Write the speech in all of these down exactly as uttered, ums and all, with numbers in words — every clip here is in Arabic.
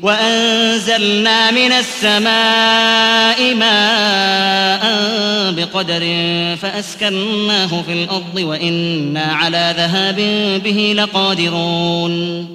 وأنزلنا من السماء ماء بقدر فأسكناه في الأرض وإنا على ذهاب به لقادرون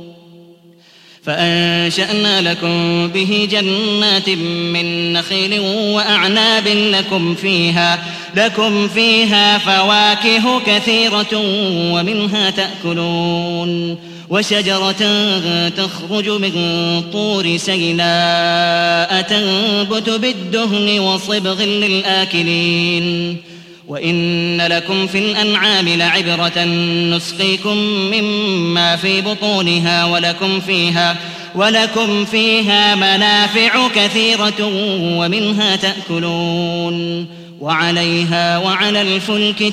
فأنشأنا لكم به جنات من نخيل وأعناب لكم فيها, لكم فيها فواكه كثيرة ومنها تأكلون وشجرة تخرج من طور سيناء تنبت بالدهن وصبغ للآكلين وإن لكم في الأنعام لعبرة نسقيكم مما في بطونها ولكم فيها, ولكم فيها منافع كثيرة ومنها تأكلون وعليها وعلى الفلك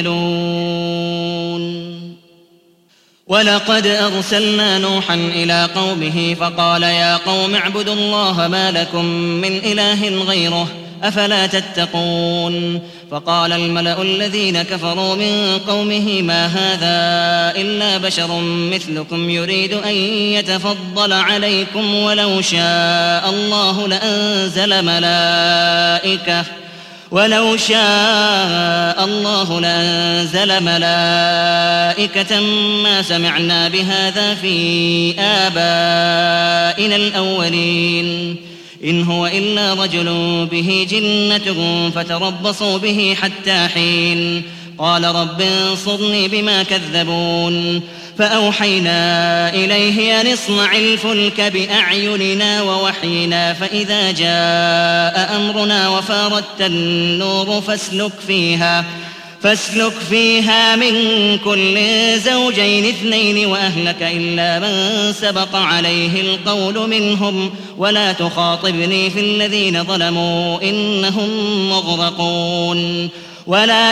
تحملون. ولقد أرسلنا نوحا إلى قومه فقال يا قوم اعبدوا الله ما لكم من إله غيره أفلا تتقون. فقال الملأ الذين كفروا من قومه ما هذا إلا بشر مثلكم يريد أن يتفضل عليكم ولو شاء الله لأنزل ملائكة ولو شاء الله لأنزل ملائكة ما سمعنا بهذا في آبائنا الأولين إن هو إلا رجل به جنة فتربصوا به حتى حين. قال رب انصرني بما كذبون. فأوحينا إليه أن اصنع الفلك بأعيننا ووحينا فإذا جاء أمرنا وفاردت النور فاسلك فيها فاسلك فيها من كل زوجين اثنين وأهلك إلا من سبق عليه القول منهم ولا تخاطبني في الذين ظلموا إنهم مغرقون ولا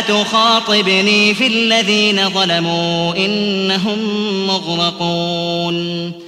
تخاطبني في الذين ظلموا إنهم مغرقون.